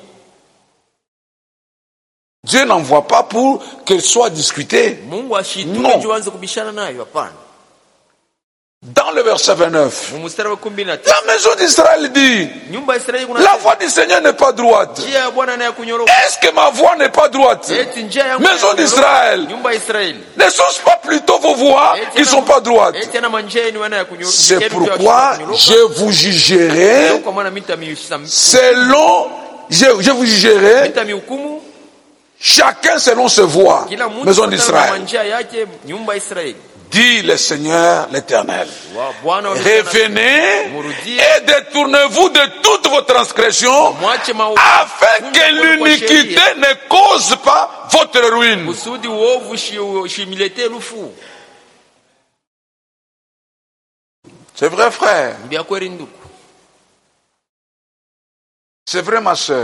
Dieu n'envoie pas pour qu'elle soit discutée. Mungu ashitume njoo anze kubishana nayo, hapana. Dans le verset vingt-neuf, la maison d'Israël dit, la voie du Seigneur n'est pas droite. Est-ce que ma voie n'est pas droite? Maison d'Israël, ne sont-ce pas plutôt vos voies qui ne sont pas droites? C'est pourquoi je vous jugerai selon, je, je vous jugerai chacun selon ses voies. Maison d'Israël. Dit le Seigneur l'Éternel. Revenez et détournez-vous de toutes vos transgressions afin que l'iniquité ne cause pas votre ruine. C'est vrai, frère. C'est vrai, ma soeur.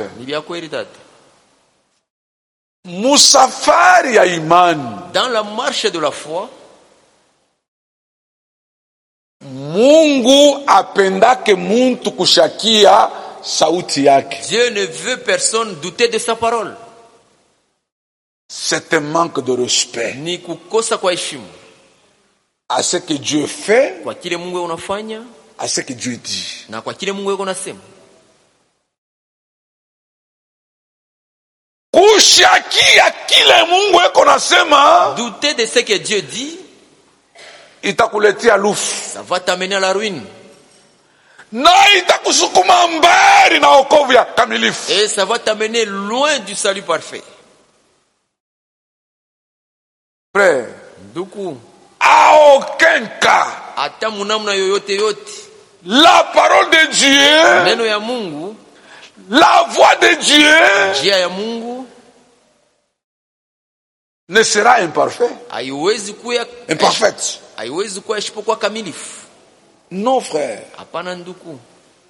Musafari ya imani. Dans la marche de la foi, Mungu apendake muntu kushakia sauti yake. Dieu ne veut personne douter de sa parole. C'est un manque de respect ni kukosa kwa heshima à ce que Dieu fait, kwa kile Mungu unafanya, à ce que Dieu dit. Na kwa kile Mungu anasema. Kushakia kile Mungu anasema, douter de ce que Dieu dit, itakuletea lufu. Ça va t'amener à la ruine. Na itakusukuma mbali na wokovu ya kamilifu. Et ça va t'amener loin du salut parfait. Frère, duku, à aucun cas, hata munamna yoyote yote, la parole de Dieu, neno ya Mungu, la voix de Dieu, njia ya Mungu, ne sera imparfait. Haiwezi kuwa imparfaite. Haiwezi kuwa isipokuwa kamilifu. Non, frère. Hapana nduku.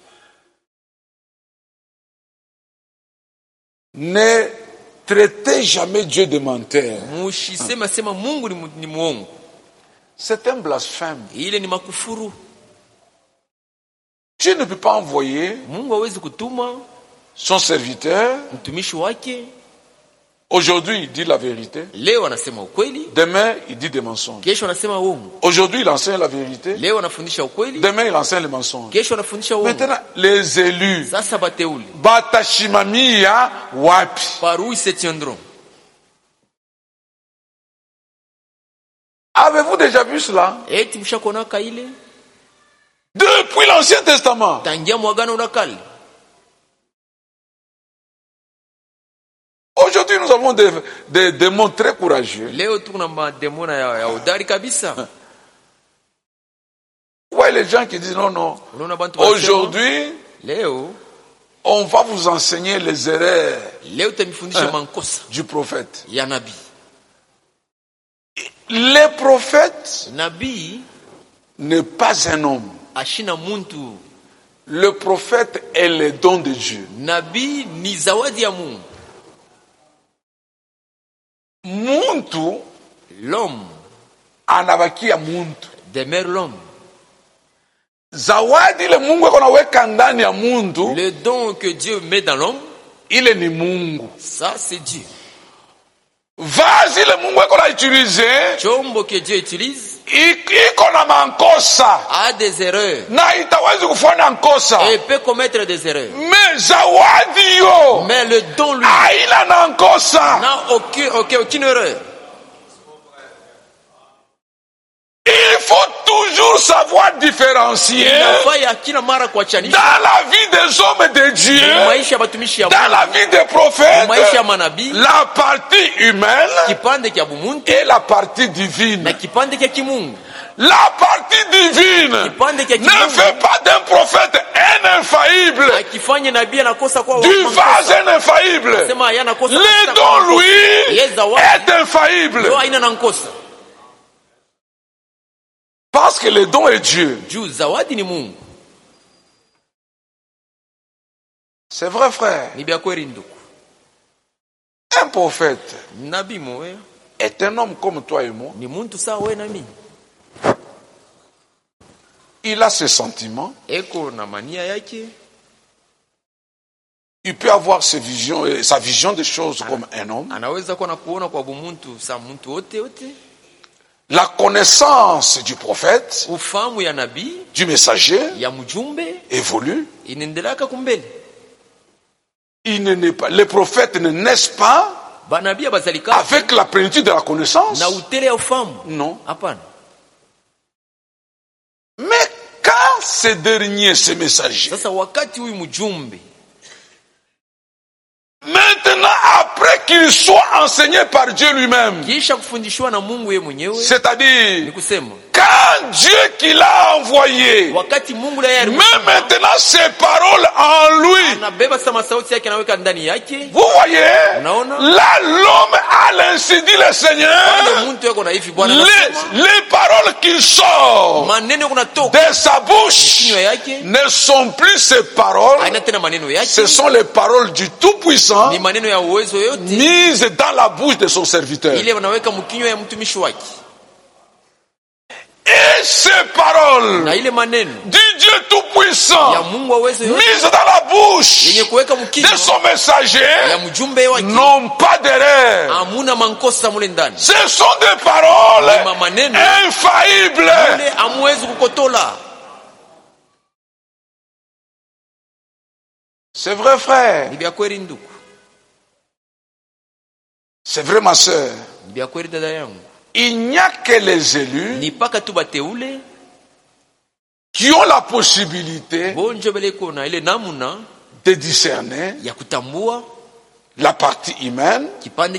Ne traitez jamais Dieu de menteur. Mushisema sema Mungu ni muongo. C'est un blasphème. Ile ni makufuru. Dieu ne peut pas envoyer Mungu hawezi kutuma son serviteur. Mtumishi wake. Aujourd'hui, il dit la vérité. Leo anasema ukweli. Demain, il dit des mensonges. Kesho anasema uongo. Aujourd'hui, il enseigne la vérité. Leo anafundisha ukweli. Demain, il enseigne les mensonges. Kesho anafundisha uongo. Maintenant, les élus. Sasa bateuli. Batashimamia wapi? Par où ils se tiendront? Avez-vous déjà vu cela? Eti mshakona kaile? Depuis l'Ancien Testament. Tangia mwagano la kale. Aujourd'hui, nous avons des, des démons très courageux. Leo tuna mademona ya, ya udari kabisa. Ouais, les gens qui disent non, non. Aujourd'hui, Leo, on va vous enseigner les erreurs Leo tamifundisha mankosa du prophète. Ya nabii. Le prophète Nabii n'est pas un homme. Ashina muntu. Le prophète est le don de Dieu. Nabii ni zawadi ya Mungu. muntu, l'homme anabakia muntu, demeure l'homme. Zawadi ile Mungu anaweka ndani ya muntu, le don que Dieu met dans l'homme, ile ni Mungu. Ça c'est Dieu. Vazi ile Mungu eko utiliser, chombo que Dieu utilise, iko na mankosa, a des erreurs, na itawezi kufanya nkosa, et peut commettre des erreurs. Mais zawadi yo, mais le don lui, haina na nkosa, n'a aucune, aucune, aucune erreur. Il faut toujours savoir différencier dans la vie des hommes et de Dieu, dans la vie des prophètes, la partie humaine et la partie divine. La partie divine ne fait pas d'un prophète un infaillible, du vase un infaillible. Le don, lui, est infaillible. Parce que le don est Dieu. C'est vrai, frère. Un prophète est un homme comme toi et moi. Il a ses sentiments. Il peut avoir ses visions, sa vision des choses comme un homme. La connaissance du prophète, du messager, évolue. Il ne naît pas, les prophètes ne naissent pas avec la plénitude de la connaissance. Non. Mais quand ces derniers, ces messagers, maintenant, après qu'il soit enseigné par Dieu lui-même, c'est-à-dire quand Dieu qui l'a envoyé met maintenant ses paroles en lui, vous voyez, là l'homme a l'ainsi dit le Seigneur, les, les paroles qui sortent de sa bouche ne sont plus ses paroles, ce sont les paroles du Tout-Puissant mises dans la bouche de son serviteur. Et ces paroles du Dieu Tout-Puissant mises dans la bouche de son messager n'ont pas d'erreur. Ce sont des paroles infaillibles. C'est vrai, frère. C'est vrai, ma soeur. Il n'y a que les élus qui ont la possibilité de discerner la partie humaine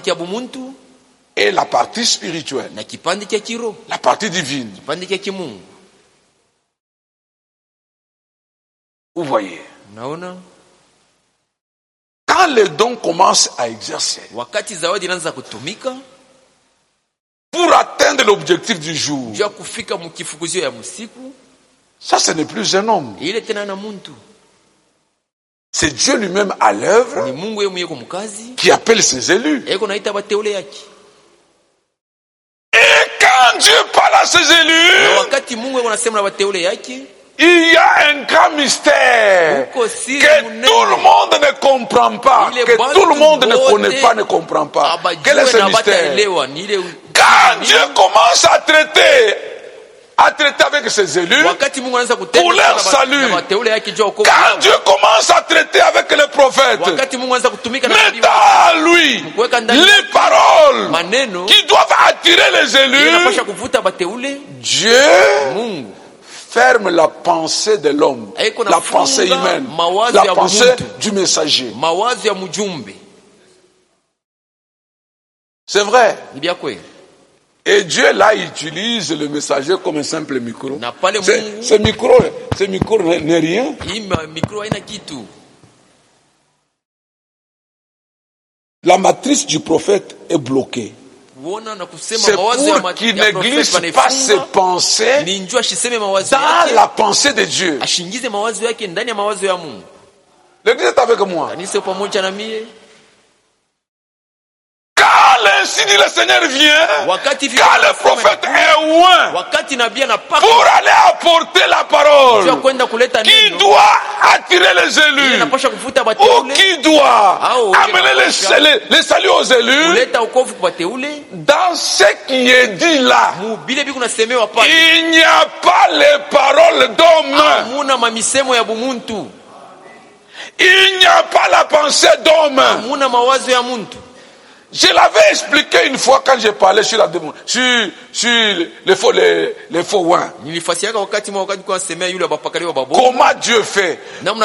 et la partie spirituelle, la partie divine. Vous voyez, quand les dons commencent à exercer pour atteindre l'objectif du jour, ça, ce n'est plus un homme. C'est Dieu lui-même à l'œuvre qui appelle ses élus. Et quand Dieu parle à ses élus, il y a un grand mystère que tout le monde ne comprend pas, que tout le monde ne connaît pas, ne comprend pas. Quel est ce mystère? Quand Dieu commence à traiter, à traiter avec ses élus pour leur salut, quand Dieu commence à traiter avec les prophètes, mettant à lui les paroles qui doivent attirer les élus, Dieu ferme la pensée de l'homme, la pensée humaine, la pensée du messager. C'est vrai. Et Dieu là utilise le messager comme un simple micro. Ce micro, ce micro n'est rien. La matrice du prophète est bloquée. C'est pour qu'il ne glisse pas ses pensées dans la pensée de Dieu. L'église est avec moi. Quand l'ainsi dit le Seigneur vient, quand le prophète est loin pour aller apporter la parole, qui doit attirer les élus ou qui doit amener les, les, les saluts aux élus, dans ce qui est dit là, il n'y a pas les paroles d'homme. Il n'y a pas la pensée d'homme. Je l'avais expliqué une fois quand j'ai parlé sur, la, sur, sur les faux, les, les faux oins. Comment Dieu fait?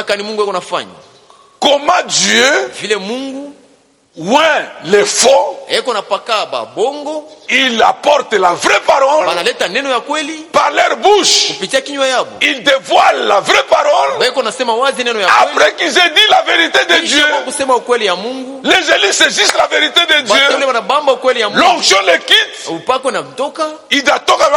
Comment Dieu oint les faux? Il apporte la vraie parole par leur bouche. Ils dévoilent la vraie parole après qu'ils aient dit la vérité de Dieu. Les élus saisissent la vérité de Dieu. L'onction les quitte. Il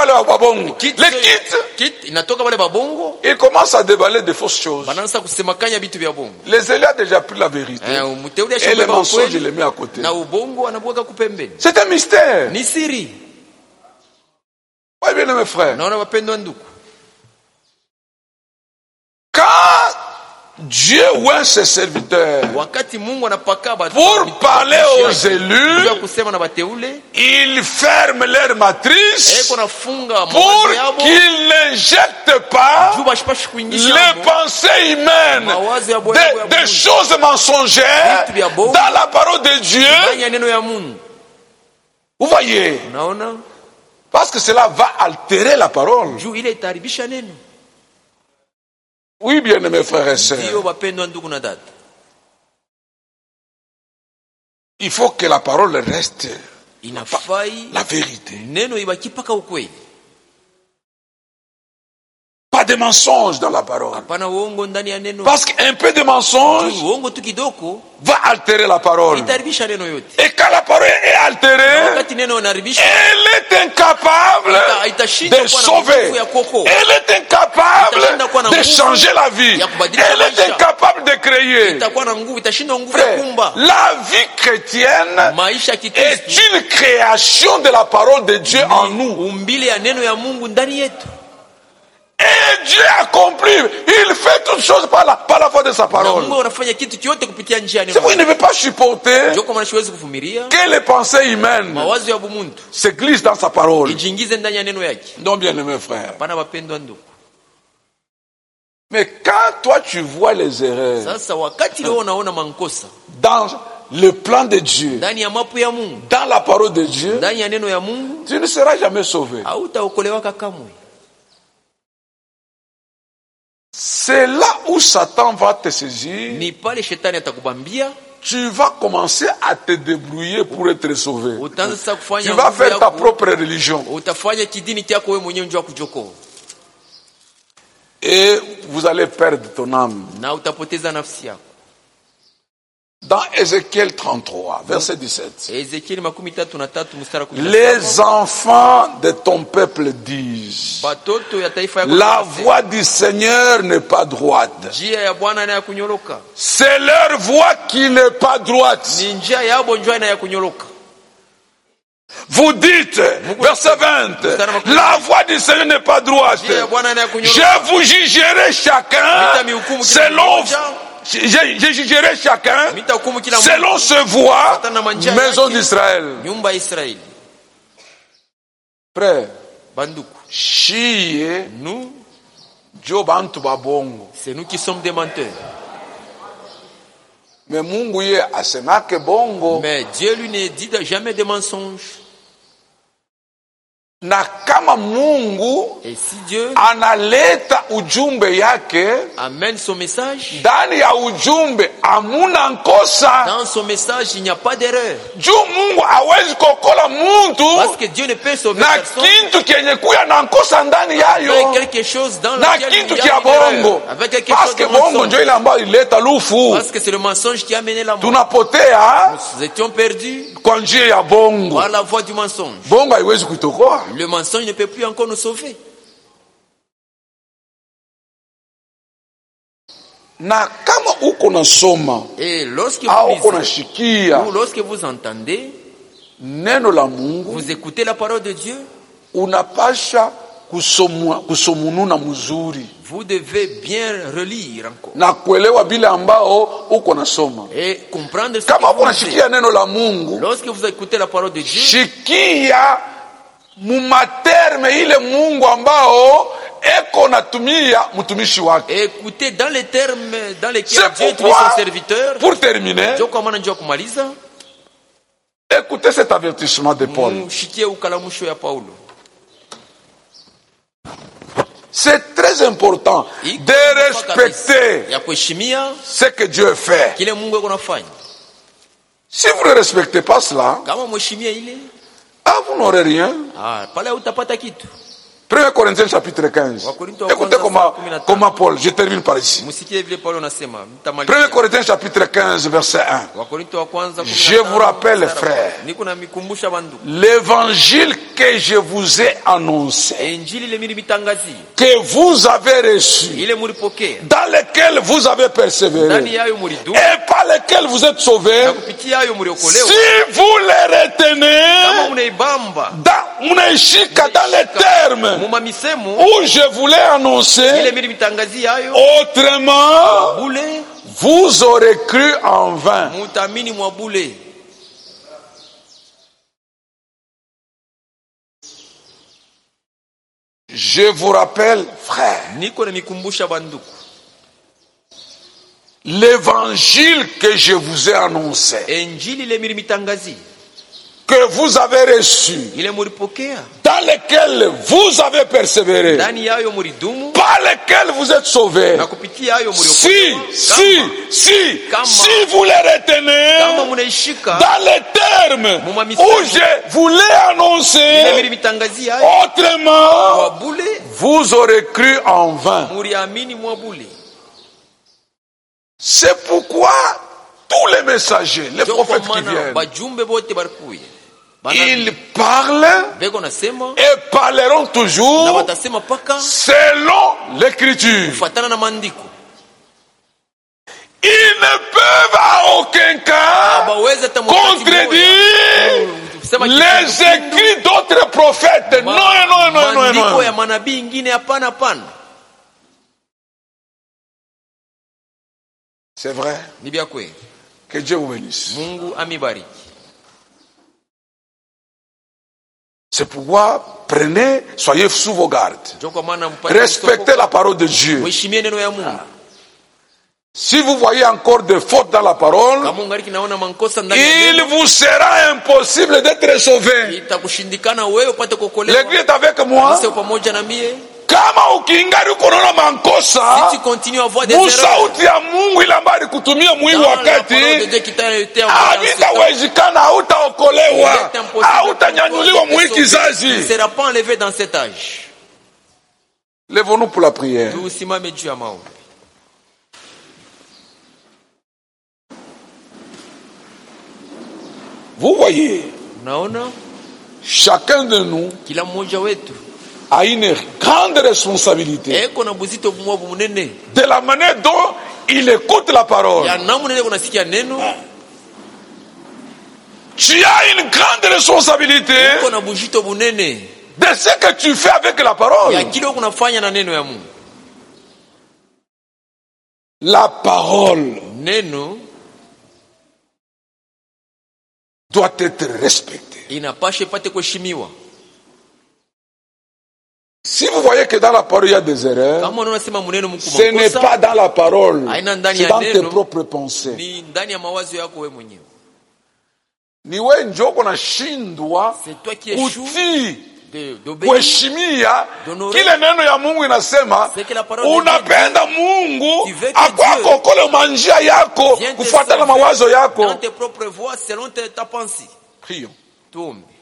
quitte. Il commence à déballer de fausses choses. Les élus ont déjà pris la vérité. Et les mensonges, je les mets à côté. C'est un mystère. Oui, bien mes frères. Quand Dieu oint ses serviteurs pour parler aux élus, il ferme leur matrice pour qu'ils n'injectent pas les pensées humaines, des, des choses mensongères dans la parole de Dieu. Vous voyez? Parce que cela va altérer la parole. Oui, bien mes frères et sœurs. Il faut que la parole reste la, la vérité. Pas de mensonges dans la parole. Parce qu'un peu de mensonge va altérer la parole. Et quand la parole est altérée, elle est incapable de sauver. Elle est incapable de changer la vie. Elle est incapable de créer. Frère, la vie chrétienne est une création de la parole de Dieu en nous. Et Dieu accomplit, il fait toutes choses par la, par la foi de sa parole. Si vous ne pouvez pas supporter que les pensées humaines se glissent dans sa parole. Non, bien aimé frère. Mais quand toi tu vois les erreurs dans le plan de Dieu, dans la parole de Dieu, tu ne seras jamais sauvé. C'est là où Satan va te saisir. Tu vas commencer à te débrouiller pour être sauvé. Tu vas faire ta propre religion. Et vous allez perdre ton âme. Dans Ézéchiel trente-trois, verset dix-sept. Les enfants de ton peuple disent: la voix du Seigneur n'est pas droite. C'est leur voix qui n'est pas droite. Vous dites, verset vingt, la voix du Seigneur n'est pas droite. Je vous jugerai chacun selon... Je, je jugerai chacun selon ce voix, maison d'Israël. Frère, nous, c'est nous qui sommes des menteurs. Mais Dieu lui ne dit jamais de mensonges. Na kama Mungu et si Dieu analeta ujumbe yake, amène son message, ndani ya ujumbe amuna nkosa. Dans son message il n'y a pas d'erreur. Juu Mungu hawezi kokola muntu, parce que Dieu ne peut sauver na personne kintu kenye kuya na nkosa ndani yayo, avec quelque chose dans na lequel kintu il y a bongo. avec quelque parce chose que de bongo mensonge. ndio ile ambayo ileta lufu. Parce que c'est le mensonge qui a mené la mort. Tunapotea, nous étions perdus kwa njia ya bongo. Par la voie du mensonge. Bongo haiwezi kutokoa. Le mensonge ne peut plus encore nous sauver. Na kama uko nasoma, et lorsque au vous lisez, ou lorsque vous entendez, neno la Mungu, vous écoutez la parole de Dieu, unapasha kusomwa kusomununa mzuri. Vous devez bien relire encore. Na kuelewa bila ambao uko nasoma. Et comprendre ce kama que vous unashikia neno la Mungu, lorsque vous écoutez la parole de Dieu, shikia mumaterme ile Mungu ambao eko natumia mtumishi wake. Écoutez dans les termes dans lesquels Dieu utilise son serviteur. Pour terminer, Dieu commande Dieu kumaliza. Écoutez cet avertissement de Paul. Mshikie ukalamusho ya Paulo. C'est très important de respecter ce que Dieu fait. Si vous ne respectez pas cela, ah, vous n'aurez rien. premier Corinthiens chapitre quinze. Écoutez comment, comment Paul, je termine par ici. premier Corinthiens chapitre quinze, verset un. Je vous rappelle, frères, l'évangile que je vous ai annoncé, que vous avez reçu, dans lequel vous avez persévéré, et par lequel vous êtes sauvés, si vous les retenez, dans, dans les termes où je voulais annoncer, autrement, vous aurez cru en vain. Je vous rappelle, frère, l'évangile que je vous ai annoncé, que vous avez reçu, dans lequel vous avez persévéré, par lequel vous êtes sauvés, si, si, si, si vous les retenez, dans les termes où je vous l'ai annoncé, autrement, vous aurez cru en vain. C'est pourquoi tous les messagers, les prophètes qui viennent, ils parlent et parleront toujours selon l'écriture. Ils ne peuvent à aucun cas contredire les écrits d'autres prophètes. Non, non, non, non, non. C'est vrai. Que Dieu vous bénisse. C'est pourquoi prenez, soyez sous vos gardes. Respectez la parole de Dieu. Si vous voyez encore des fautes dans la parole, il vous sera impossible d'être sauvé. L'église est avec moi. Kama ukingari ukonaona mankosa, musauti ya Mungu ile ambayo alikutumia mwili wakati, havitawezekana, hautaokolewa, hautanyanyuliwa mwili kizazi. Lèvons-nous pour la prière. Vous voyez, chacun de nous a une grande responsabilité de la manière dont il écoute la parole. Tu as une grande responsabilité de ce que tu fais avec la parole. La parole doit être respectée. Si vous voyez que dans la parole il y a des erreurs, ce n'est pas dans la parole, c'est dans tes propres pensées. Niwe njoko na shindwa utii kuheshimia kile neno ya Mungu inasema. Unapenda Mungu akwakokole manjia yako kufuatana mawazo yako. Prions.